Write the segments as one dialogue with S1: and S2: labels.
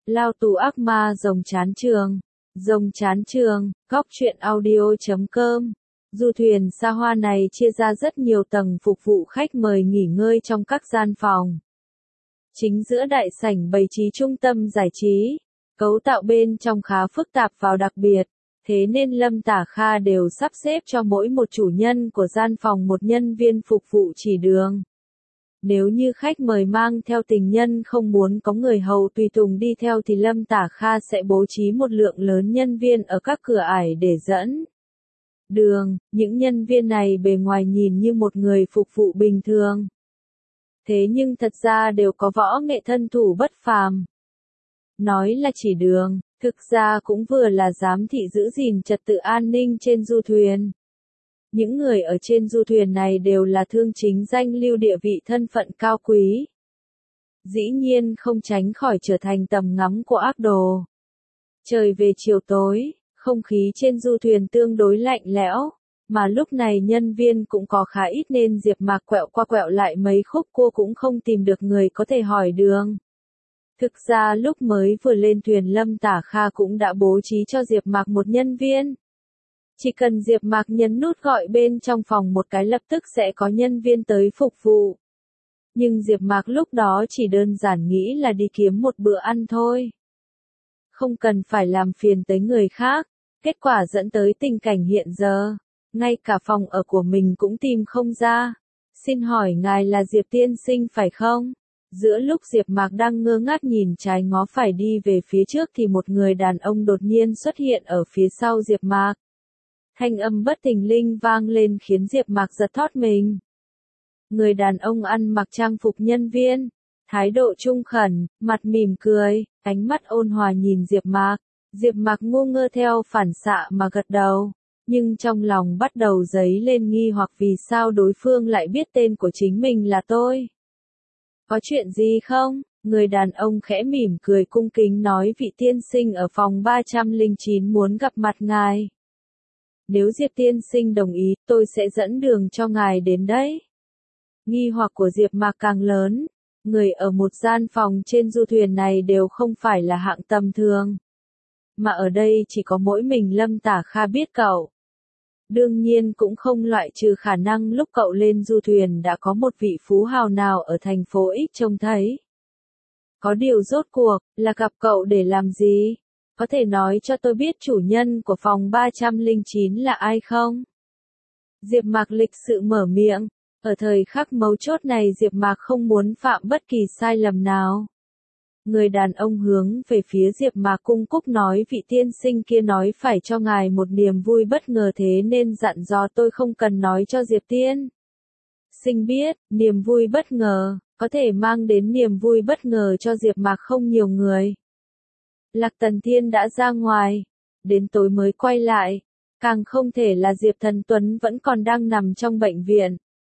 S1: Lao tù ác ma rồng chán trường. Rồng chán trường, góc truyện audio.com. Du thuyền xa hoa này chia ra rất nhiều tầng phục vụ khách mời nghỉ ngơi trong các gian phòng. Chính giữa đại sảnh bày trí trung tâm giải trí. Cấu tạo bên trong khá phức tạp và đặc biệt, thế nên Lâm Tả Kha đều sắp xếp cho mỗi một chủ nhân của gian phòng một nhân viên phục vụ chỉ đường. Nếu như khách mời mang theo tình nhân không muốn có người hầu tùy tùng đi theo thì Lâm Tả Kha sẽ bố trí một lượng lớn nhân viên ở các cửa ải để dẫn đường. Những nhân viên này bề ngoài nhìn như một người phục vụ bình thường. Thế nhưng thật ra đều có võ nghệ thân thủ bất phàm. Nói là chỉ đường, thực ra cũng vừa là giám thị giữ gìn trật tự an ninh trên du thuyền. Những người ở trên du thuyền này đều là thương chính danh lưu địa vị thân phận cao quý. Dĩ nhiên không tránh khỏi trở thành tầm ngắm của ác đồ. Trời về chiều tối, không khí trên du thuyền tương đối lạnh lẽo, mà lúc này nhân viên cũng có khá ít nên Diệp Mạc quẹo qua quẹo lại mấy khúc cua cũng không tìm được người có thể hỏi đường. Thực ra lúc mới vừa lên thuyền Lâm Tả Kha cũng đã bố trí cho Diệp Mạc một nhân viên. Chỉ cần Diệp Mạc nhấn nút gọi bên trong phòng một cái lập tức sẽ có nhân viên tới phục vụ. Nhưng Diệp Mạc lúc đó chỉ đơn giản nghĩ là đi kiếm một bữa ăn thôi. Không cần phải làm phiền tới người khác, kết quả dẫn tới tình cảnh hiện giờ. Ngay cả phòng ở của mình cũng tìm không ra. Xin hỏi ngài là Diệp tiên sinh phải không? Giữa lúc Diệp Mạc đang ngơ ngác nhìn trái ngó phải đi về phía trước thì một người đàn ông đột nhiên xuất hiện ở phía sau Diệp Mạc. Thanh âm bất thình lình vang lên khiến Diệp Mạc giật thót mình. Người đàn ông ăn mặc trang phục nhân viên, thái độ trung khẩn, mặt mỉm cười, ánh mắt ôn hòa nhìn Diệp Mạc. Diệp Mạc ngu ngơ theo phản xạ mà gật đầu, nhưng trong lòng bắt đầu dấy lên nghi hoặc vì sao đối phương lại biết tên của chính mình là tôi. Có chuyện gì không? Người đàn ông khẽ mỉm cười cung kính nói vị tiên sinh ở phòng 309 muốn gặp mặt ngài. Nếu Diệp tiên sinh đồng ý, tôi sẽ dẫn đường cho ngài đến đấy. Nghi hoặc của Diệp Mạc càng lớn, người ở một gian phòng trên du thuyền này đều không phải là hạng tầm thường. Mà ở đây chỉ có mỗi mình Lâm Tả Kha biết cậu. Đương nhiên cũng không loại trừ khả năng lúc cậu lên du thuyền đã có một vị phú hào nào ở thành phố X trông thấy. Có điều rốt cuộc, là gặp cậu để làm gì? Có thể nói cho tôi biết chủ nhân của phòng 309 là ai không? Diệp Mạc lịch sự mở miệng. Ở thời khắc mấu chốt này Diệp Mạc không muốn phạm bất kỳ sai lầm nào. Người đàn ông hướng về phía Diệp Mạc cung cúc nói vị tiên sinh kia nói phải cho ngài một niềm vui bất ngờ thế nên dặn dò tôi không cần nói cho Diệp tiên sinh biết, niềm vui bất ngờ, có thể mang đến niềm vui bất ngờ cho Diệp Mạc không nhiều người. Lạc Tần Thiên đã ra ngoài, đến tối mới quay lại, càng không thể là Diệp Thần Tuấn vẫn còn đang nằm trong bệnh viện.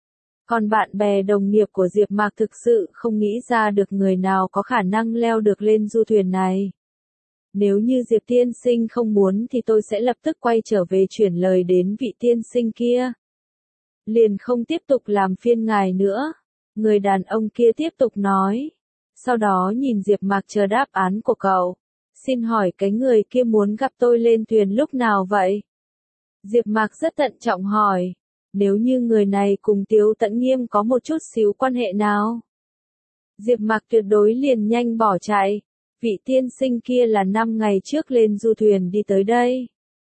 S1: Còn bạn bè đồng nghiệp của Diệp Mạc thực sự không nghĩ ra được người nào có khả năng leo được lên du thuyền này. Nếu như Diệp tiên sinh không muốn thì tôi sẽ lập tức quay trở về chuyển lời đến vị tiên sinh kia. Liền không tiếp tục làm phiền ngài nữa. Người đàn ông kia tiếp tục nói. Sau đó nhìn Diệp Mạc chờ đáp án của cậu. Xin hỏi cái người kia muốn gặp tôi lên thuyền lúc nào vậy? Diệp Mạc rất thận trọng hỏi. Nếu như người này cùng Tiếu Tẫn Nghiêm có một chút xíu quan hệ nào? Diệp Mạc tuyệt đối liền nhanh bỏ chạy. Vị tiên sinh kia là 5 ngày trước lên du thuyền đi tới đây.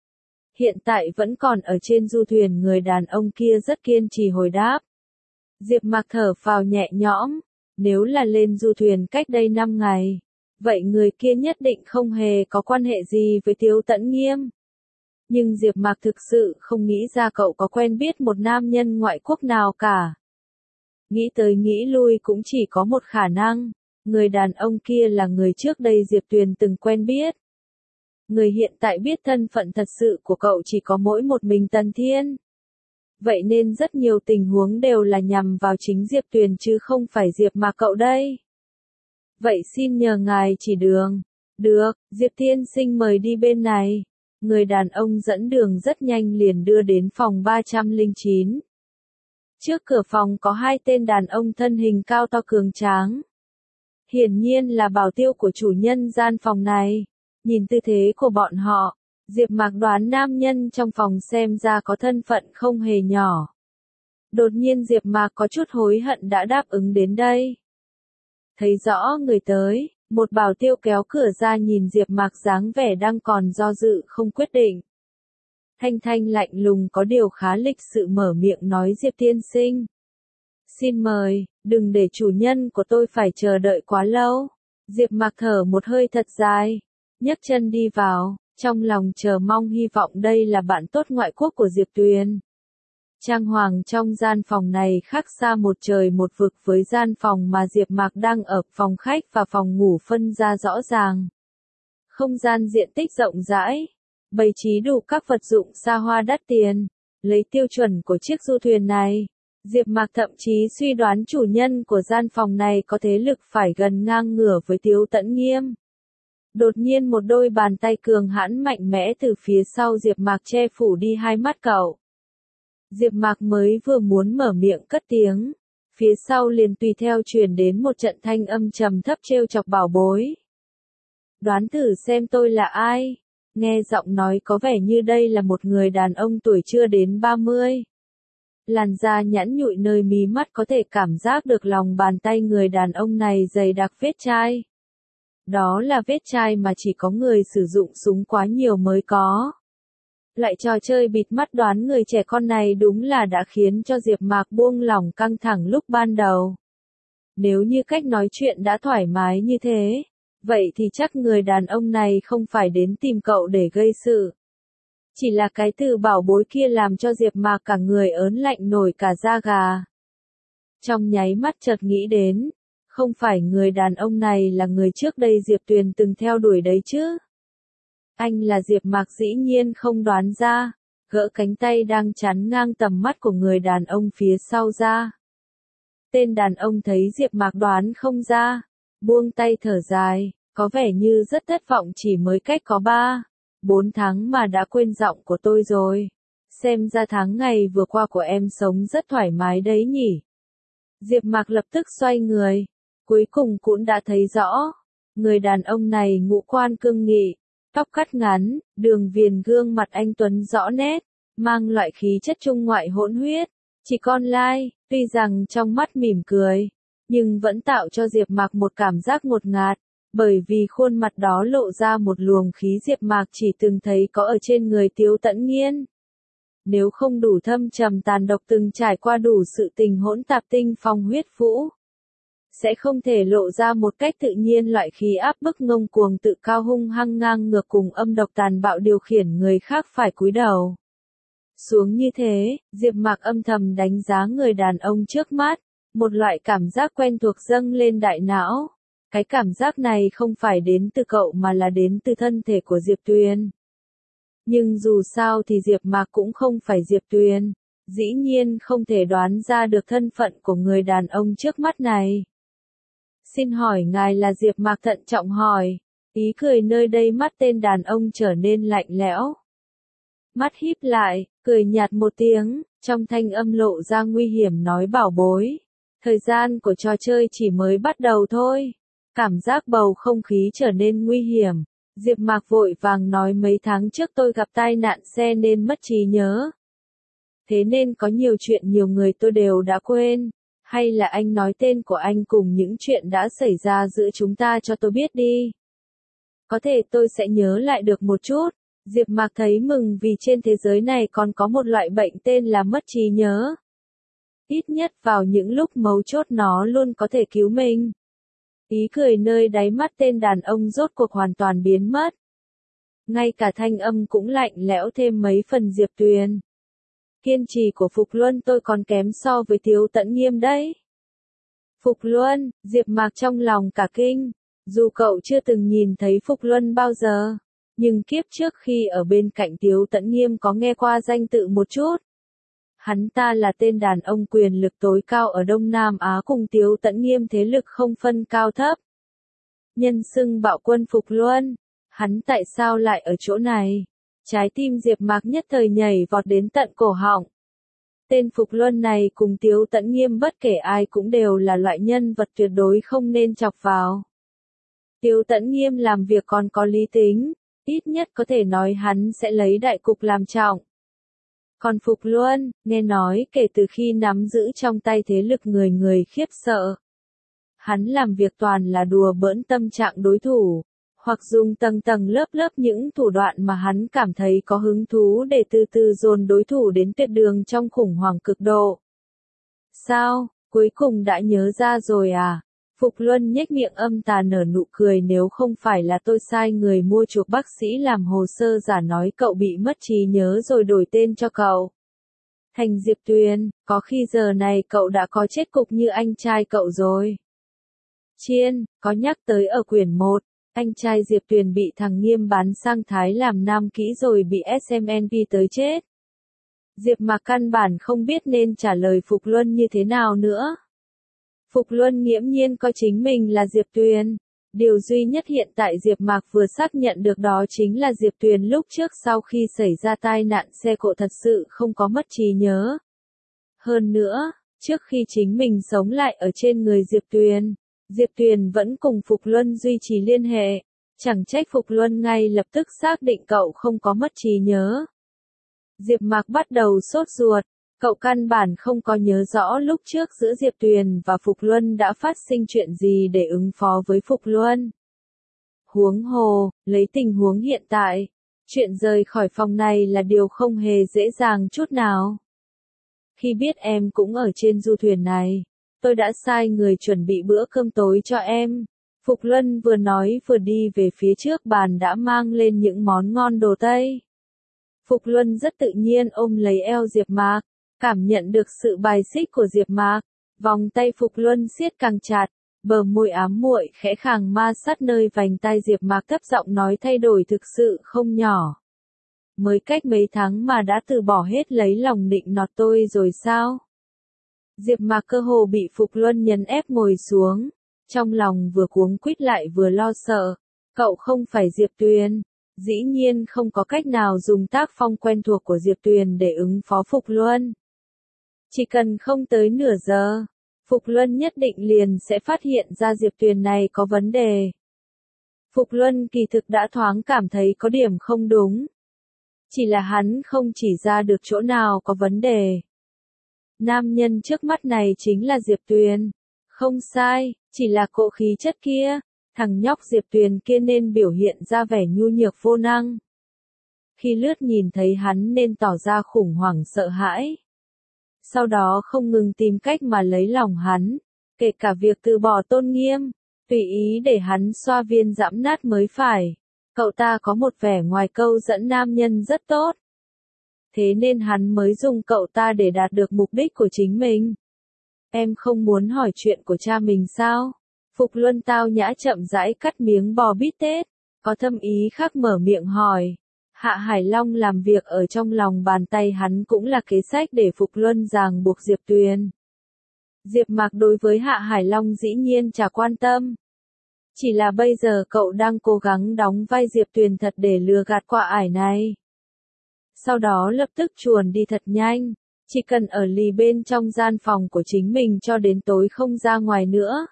S1: Hiện tại vẫn còn ở trên du thuyền người đàn ông kia rất kiên trì hồi đáp. Diệp Mạc thở phào nhẹ nhõm. Nếu là lên du thuyền cách đây 5 ngày, vậy người kia nhất định không hề có quan hệ gì với Tiếu Tẫn Nghiêm. Nhưng Diệp Mạc thực sự không nghĩ ra cậu có quen biết một nam nhân ngoại quốc nào cả. Nghĩ tới nghĩ lui cũng chỉ có một khả năng, người đàn ông kia là người trước đây Diệp Tuyền từng quen biết. Người hiện tại biết thân phận thật sự của cậu chỉ có mỗi một mình Tần Thiên. Vậy nên rất nhiều tình huống đều là nhằm vào chính Diệp Tuyền chứ không phải Diệp Mạc cậu đây. Vậy xin nhờ ngài chỉ đường. Được, Diệp tiên sinh mời đi bên này. Người đàn ông dẫn đường rất nhanh liền đưa đến phòng 309. Trước cửa phòng có hai tên đàn ông thân hình cao to cường tráng. Hiển nhiên là bảo tiêu của chủ nhân gian phòng này. Nhìn tư thế của bọn họ, Diệp Mạc đoán nam nhân trong phòng xem ra có thân phận không hề nhỏ. Đột nhiên Diệp Mạc có chút hối hận đã đáp ứng đến đây. Thấy rõ người tới, một bảo tiêu kéo cửa ra nhìn Diệp Mạc dáng vẻ đang còn do dự không quyết định. Thanh Thanh lạnh lùng có điều khá lịch sự mở miệng nói Diệp tiên sinh. Xin mời, đừng để chủ nhân của tôi phải chờ đợi quá lâu. Diệp Mạc thở một hơi thật dài, nhấc chân đi vào, trong lòng chờ mong hy vọng đây là bạn tốt ngoại quốc của Diệp Tuyền. Trang hoàng trong gian phòng này khác xa một trời một vực với gian phòng mà Diệp Mạc đang ở, phòng khách và phòng ngủ phân ra rõ ràng. Không gian diện tích rộng rãi, bày trí đủ các vật dụng xa hoa đắt tiền, lấy tiêu chuẩn của chiếc du thuyền này. Diệp Mạc thậm chí suy đoán chủ nhân của gian phòng này có thế lực phải gần ngang ngửa với Tiếu Tẫn Nghiêm. Đột nhiên một đôi bàn tay cường hãn mạnh mẽ từ phía sau Diệp Mạc che phủ đi hai mắt cậu. Diệp Mạc mới vừa muốn mở miệng cất tiếng, phía sau liền tùy theo truyền đến một trận thanh âm trầm thấp trêu chọc bảo bối. Đoán thử xem tôi là ai? Nghe giọng nói có vẻ như đây là một người đàn ông tuổi chưa đến 30. Làn da nhẵn nhụi nơi mí mắt có thể cảm giác được lòng bàn tay người đàn ông này dày đặc vết chai. Đó là vết chai mà chỉ có người sử dụng súng quá nhiều mới có. Loại trò chơi bịt mắt đoán người trẻ con này đúng là đã khiến cho Diệp Mạc buông lỏng căng thẳng lúc ban đầu. Nếu như cách nói chuyện đã thoải mái như thế, vậy thì chắc người đàn ông này không phải đến tìm cậu để gây sự. Chỉ là cái từ bảo bối kia làm cho Diệp Mạc cả người ớn lạnh nổi cả da gà. Trong nháy mắt chợt nghĩ đến, không phải người đàn ông này là người trước đây Diệp Tuyền từng theo đuổi đấy chứ? Anh là Diệp Mạc dĩ nhiên không đoán ra, gỡ cánh tay đang chắn ngang tầm mắt của người đàn ông phía sau ra. Tên đàn ông thấy Diệp Mạc đoán không ra, buông tay thở dài, có vẻ như rất thất vọng, chỉ mới cách có 3-4 tháng mà đã quên giọng của tôi rồi. Xem ra tháng ngày vừa qua của em sống rất thoải mái đấy nhỉ. Diệp Mạc lập tức xoay người, cuối cùng cũng đã thấy rõ, người đàn ông này ngũ quan cương nghị, tóc cắt ngắn, đường viền gương mặt anh tuấn rõ nét, mang loại khí chất trung ngoại hỗn huyết, chỉ con lai, tuy rằng trong mắt mỉm cười, nhưng vẫn tạo cho Diệp Mạc một cảm giác ngột ngạt, bởi vì khuôn mặt đó lộ ra một luồng khí Diệp Mạc chỉ từng thấy có ở trên người Tiếu Tẫn Nghiên. Nếu không đủ thâm trầm tàn độc từng trải qua đủ sự tình hỗn tạp tinh phong huyết vũ, sẽ không thể lộ ra một cách tự nhiên loại khí áp bức ngông cuồng tự cao hung hăng ngang ngược cùng âm độc tàn bạo điều khiển người khác phải cúi đầu xuống như thế. Diệp Mạc âm thầm đánh giá người đàn ông trước mắt, một loại cảm giác quen thuộc dâng lên đại não. Cái cảm giác này không phải đến từ cậu mà là đến từ thân thể của Diệp Tuyền. Nhưng dù sao thì Diệp Mạc cũng không phải Diệp Tuyền, dĩ nhiên không thể đoán ra được thân phận của người đàn ông trước mắt này. Xin hỏi ngài là Diệp Mạc thận trọng hỏi, ý cười nơi đây mắt tên đàn ông trở nên lạnh lẽo. Mắt híp lại, cười nhạt một tiếng, trong thanh âm lộ ra nguy hiểm nói bảo bối. Thời gian của trò chơi chỉ mới bắt đầu thôi. Cảm giác bầu không khí trở nên nguy hiểm. Diệp Mạc vội vàng nói mấy tháng trước tôi gặp tai nạn xe nên mất trí nhớ. Thế nên có nhiều chuyện nhiều người tôi đều đã quên. Hay là anh nói tên của anh cùng những chuyện đã xảy ra giữa chúng ta cho tôi biết đi. Có thể tôi sẽ nhớ lại được một chút. Diệp Mạc thấy mừng vì trên thế giới này còn có một loại bệnh tên là mất trí nhớ. Ít nhất vào những lúc mấu chốt nó luôn có thể cứu mình. Ý cười nơi đáy mắt tên đàn ông rốt cuộc hoàn toàn biến mất. Ngay cả thanh âm cũng lạnh lẽo thêm mấy phần. Diệp Tuyền, kiên trì của Phục Luân tôi còn kém so với Tiếu Tẫn Nghiêm đấy. Phục Luân, Diệp Mạc trong lòng cả kinh, dù cậu chưa từng nhìn thấy Phục Luân bao giờ, nhưng kiếp trước khi ở bên cạnh Tiếu Tẫn Nghiêm có nghe qua danh tự một chút. Hắn ta là tên đàn ông quyền lực tối cao ở Đông Nam Á, cùng Tiếu Tẫn Nghiêm thế lực không phân cao thấp. Nhân xưng bạo quân Phục Luân, hắn tại sao lại ở chỗ này? Trái tim Diệp Mạc nhất thời nhảy vọt đến tận cổ họng. Tên Phục Luân này cùng Tiếu Tẫn Nghiêm bất kể ai cũng đều là loại nhân vật tuyệt đối không nên chọc vào. Tiếu Tẫn Nghiêm làm việc còn có lý tính, ít nhất có thể nói hắn sẽ lấy đại cục làm trọng. Còn Phục Luân, nghe nói kể từ khi nắm giữ trong tay thế lực người người khiếp sợ. Hắn làm việc toàn là đùa bỡn tâm trạng đối thủ, hoặc dùng tầng tầng lớp lớp những thủ đoạn mà hắn cảm thấy có hứng thú để từ từ dồn đối thủ đến tuyệt đường trong khủng hoảng cực độ. Sao, cuối cùng đã nhớ ra rồi à? Phục Luân nhếch miệng âm tà nở nụ cười, nếu không phải là tôi sai người mua chuộc bác sĩ làm hồ sơ giả nói cậu bị mất trí nhớ rồi đổi tên cho cậu thành Diệp Tuyền, có khi giờ này cậu đã có chết cục như anh trai cậu rồi. Chiên, có nhắc tới ở quyển 1, anh trai Diệp Tuyền bị thằng Nghiêm bán sang Thái làm nam kỹ rồi bị SMNP tới chết. Diệp Mạc căn bản không biết nên trả lời Phục Luân như thế nào nữa. Phục Luân nghiễm nhiên coi chính mình là Diệp Tuyền. Điều duy nhất hiện tại Diệp Mạc vừa xác nhận được đó chính là Diệp Tuyền lúc trước sau khi xảy ra tai nạn xe cộ thật sự không có mất trí nhớ. Hơn nữa, trước khi chính mình sống lại ở trên người Diệp Tuyền vẫn cùng Phục Luân duy trì liên hệ. Chẳng trách Phục Luân ngay lập tức xác định cậu không có mất trí nhớ. Diệp Mạc bắt đầu sốt ruột. Cậu căn bản không có nhớ rõ lúc trước giữa Diệp Tuyền và Phục Luân đã phát sinh chuyện gì để ứng phó với Phục Luân. Huống hồ, lấy tình huống hiện tại, chuyện rời khỏi phòng này là điều không hề dễ dàng chút nào. Khi biết em cũng ở trên du thuyền này, tôi đã sai người chuẩn bị bữa cơm tối cho em. Phục Luân vừa nói vừa đi về phía trước bàn đã mang lên những món ngon đồ Tây. Phục Luân rất tự nhiên ôm lấy eo Diệp Mạc. Cảm nhận được sự bài xích của Diệp Mạc, vòng tay Phục Luân siết càng chặt, bờ môi ám muội khẽ khàng ma sát nơi vành tai Diệp Mạc, thấp giọng nói thay đổi thực sự không nhỏ. Mới cách mấy tháng mà đã từ bỏ hết lấy lòng nịnh nọt tôi rồi sao? Diệp Mạc cơ hồ bị Phục Luân nhấn ép ngồi xuống, trong lòng vừa cuống quýt lại vừa lo sợ. Cậu không phải Diệp Tuyền, dĩ nhiên không có cách nào dùng tác phong quen thuộc của Diệp Tuyền để ứng phó Phục Luân. Chỉ cần không tới nửa giờ, Phục Luân nhất định liền sẽ phát hiện ra Diệp Tuyền này có vấn đề. Phục Luân kỳ thực đã thoáng cảm thấy có điểm không đúng. Chỉ là hắn không chỉ ra được chỗ nào có vấn đề. Nam nhân trước mắt này chính là Diệp Tuyền. Không sai, chỉ là cỗ khí chất kia, thằng nhóc Diệp Tuyền kia nên biểu hiện ra vẻ nhu nhược vô năng. Khi lướt nhìn thấy hắn nên tỏ ra khủng hoảng sợ hãi. Sau đó không ngừng tìm cách mà lấy lòng hắn, kể cả việc từ bỏ tôn nghiêm, tùy ý để hắn xoa viên giẫm nát mới phải. Cậu ta có một vẻ ngoài câu dẫn nam nhân rất tốt. Thế nên hắn mới dùng cậu ta để đạt được mục đích của chính mình. Em không muốn hỏi chuyện của cha mình sao? Phục Luân tao nhã chậm rãi cắt miếng bò bít tết, có thâm ý khác mở miệng hỏi. Hạ Hải Long làm việc ở trong lòng bàn tay hắn cũng là kế sách để Phục Luân ràng buộc Diệp Tuyền. Diệp Mạc đối với Hạ Hải Long dĩ nhiên chả quan tâm. Chỉ là bây giờ cậu đang cố gắng đóng vai Diệp Tuyền thật để lừa gạt quả ải này. Sau đó lập tức chuồn đi thật nhanh, chỉ cần ở lì bên trong gian phòng của chính mình cho đến tối không ra ngoài nữa.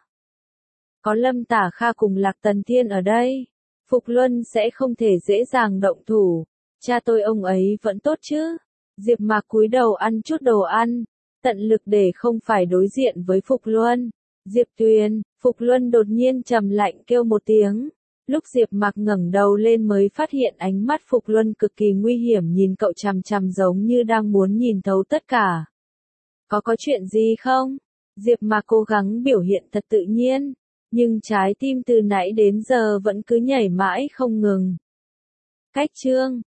S1: Có Lâm Tả Kha cùng Lạc Tần Thiên ở đây, Phục Luân sẽ không thể dễ dàng động thủ. Cha tôi ông ấy vẫn tốt chứ? Diệp Mạc cúi đầu ăn chút đồ ăn, tận lực để không phải đối diện với Phục Luân. Diệp Tuyền, Phục Luân đột nhiên trầm lạnh kêu một tiếng. Lúc Diệp Mạc ngẩng đầu lên mới phát hiện ánh mắt Phục Luân cực kỳ nguy hiểm nhìn cậu chằm chằm giống như đang muốn nhìn thấu tất cả. Có chuyện gì không? Diệp Mạc cố gắng biểu hiện thật tự nhiên, nhưng trái tim từ nãy đến giờ vẫn cứ nhảy mãi không ngừng. Cách chương